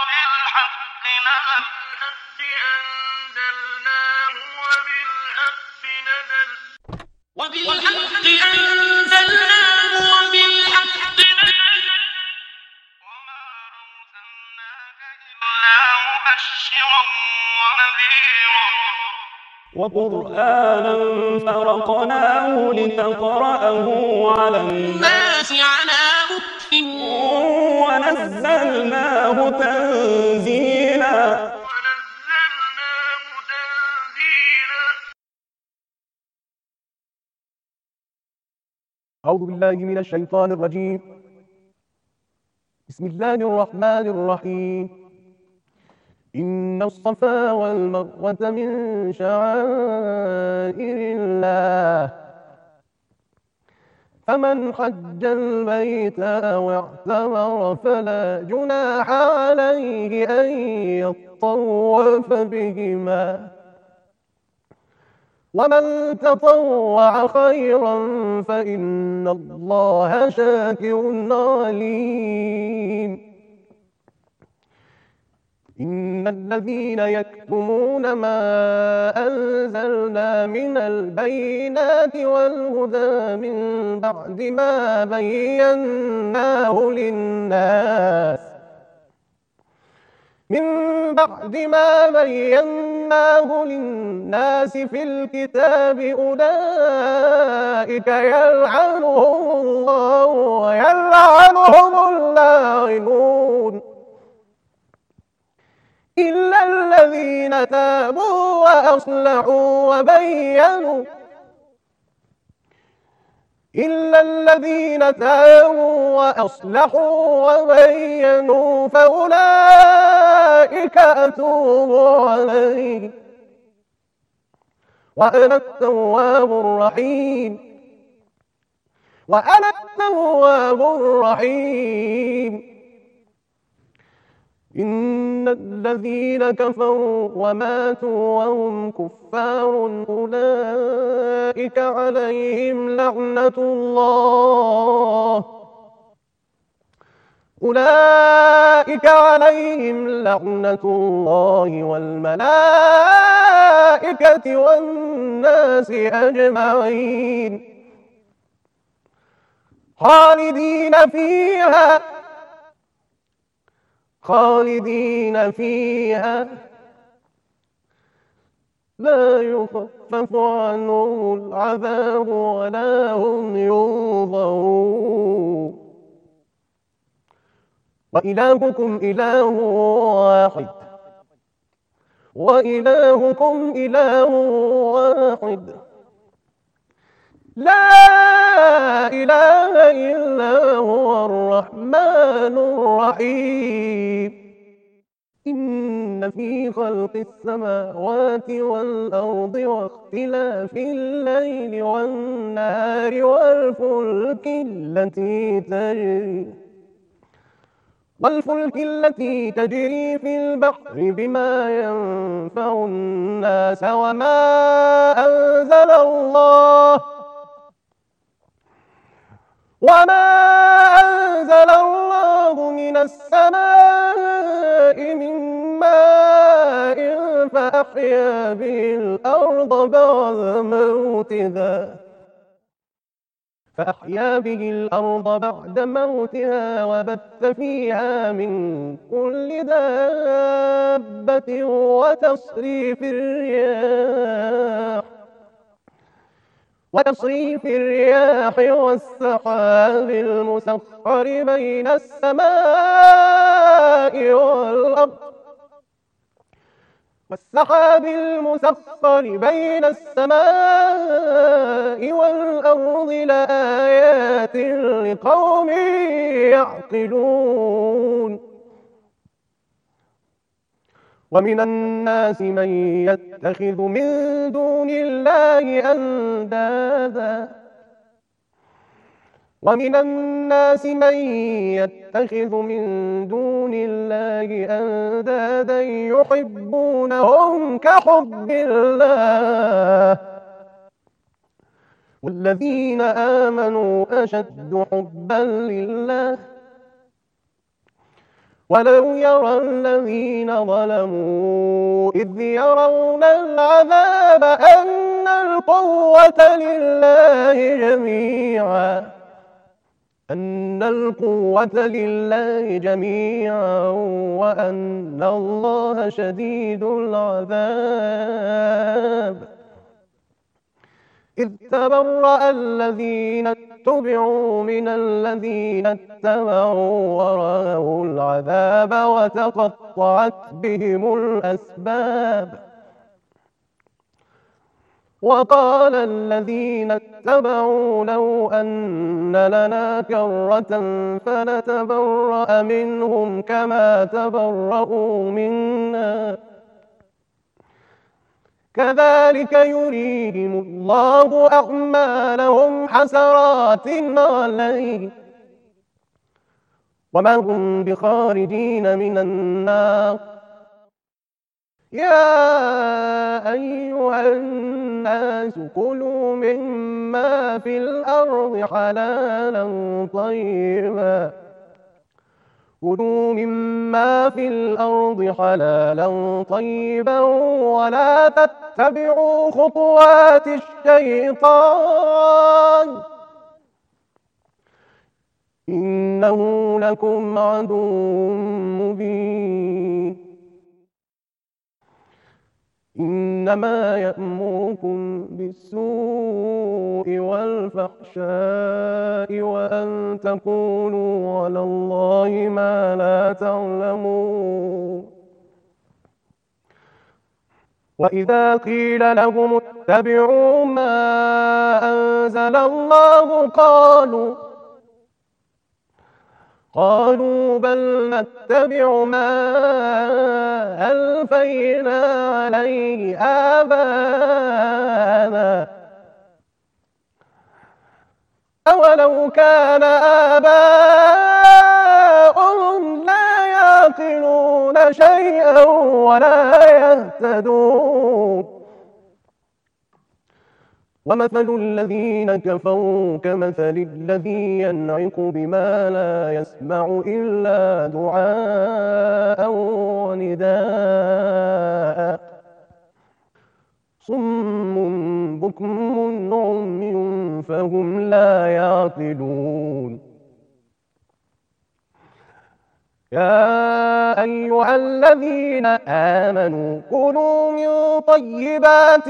وبالحق أنزلناه وبالحق نزل وما أرسلناك إلا مبشرا ونذيرا وقرآنا فرقناه لتقرأه على الناس على مكث ونزلناه تنزيلا. أعوذ بالله من الشيطان الرجيم. بسم الله الرحمن الرحيم. إن الصفا والمروة من شعائر الله، فمن حج البيت أو اعتمر فلا جناح عليه أن يطوف بهما، ومن تطوع خيرا فإن الله شاكر عليم. إن الذين يكتمون ما أنزلنا من البينات والهدى من بعد ما بيناه للناس في الكتاب، أولئك يلعنهم الله ويلعنهم اللاعنون، إلا الذين تابوا وأصلحوا وبينوا فأولئك أتوب عليهم، وأنا التواب الرحيم. إن الذين كفروا وماتوا وهم كفار أولئك عليهم لعنة الله والملائكة والناس أجمعين، خالدين فيها لا يخفف عنهم العذاب ولا هم ينظرون. وإلهكم إله واحد لا إله إلا هو الرحمن الرحيم. إن في خلق السماوات والأرض واختلاف الليل والنهار والفلك التي تجري في البحر بما ينفع الناس وما أنزل الله من السماء من ماء فأحيا به الأرض بعد موتها وبث فيها من كل دابة وتصريف الرياح والسحاب المسخر بين السماء والأرض لآيات لقوم يعقلون. ومن الناس من يتخذ من دون الله أندادا يحبونهم كحب الله، والذين آمنوا أشد حبا لله ولو يرى الذين ظلموا إذ يرون العذاب أن القوة لله جميعا وأن الله شديد العذاب إذ تبرأ الذين اتبعوا من الذين اتبعوا ورأوا العذاب وتقطعت بهم الأسباب وقال الذين اتبعوا لو أن لنا كرة فنتبرأ منهم كما تبرأوا منا كذلك يريهم الله أعمالهم حسرات عليه وما هم بخارجين من النار يا أيها الناس كلوا مما في الأرض حلالا طيبا ولا تتبعوا خطوات الشيطان إنه لكم عدو مبين إنما يأمركم بالسوء والفحشاء وأن تقولوا على الله ما لا تعلمون وإذا قيل لهم اتبعوا ما أنزل الله قالوا بل نتبع ما ألفينا عليه آباءنا أولو كان آباؤهم لا يعقلون شيئا ولا يهتدون ومثل الذين كفروا كمثل الذي ينعق بما لا يسمع إلا دعاء ونداء صم بكم عمي فهم لا يعقلون يا أيها الذين آمنوا كلوا من طيبات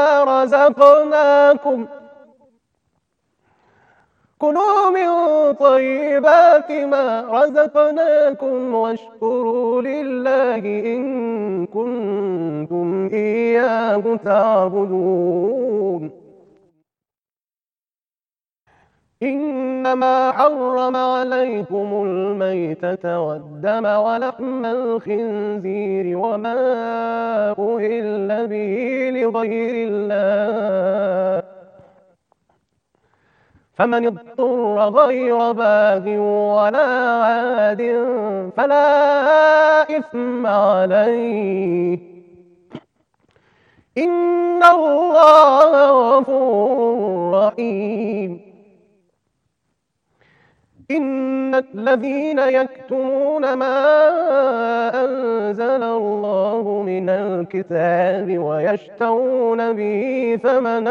ما رزقناكم واشكروا لله إن كنتم إياه تعبدون إنما حرم عليكم الميتة والدم ولحم الخنزير وما أهل به لغير الله فمن اضطر غير باغ ولا عاد فلا إثم عليه إن الله غفور رحيم إن الذين يكتمون ما أنزل الله من الكتاب ويشترون به ثمنا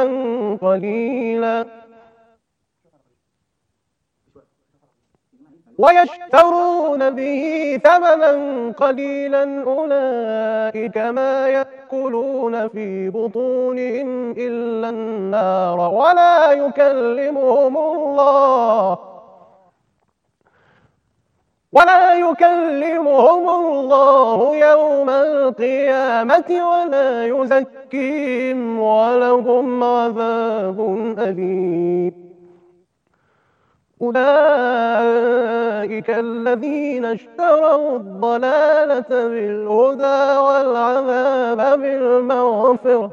قليلا أولئك ما يأكلون في بطونهم إلا النار ولا يكلمهم الله يوم القيامة ولا يزكيهم ولهم عذاب أليم أولئك الذين اشتروا الضلالة بالهدى والعذاب بالمغفرة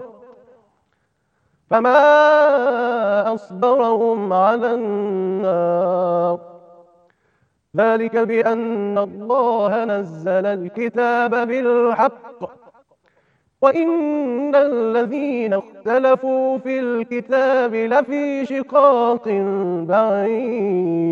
فما أصبرهم على النار ذلك بأن الله نزل الكتاب بالحق وإن الذين اختلفوا في الكتاب لفي شقاق بعيد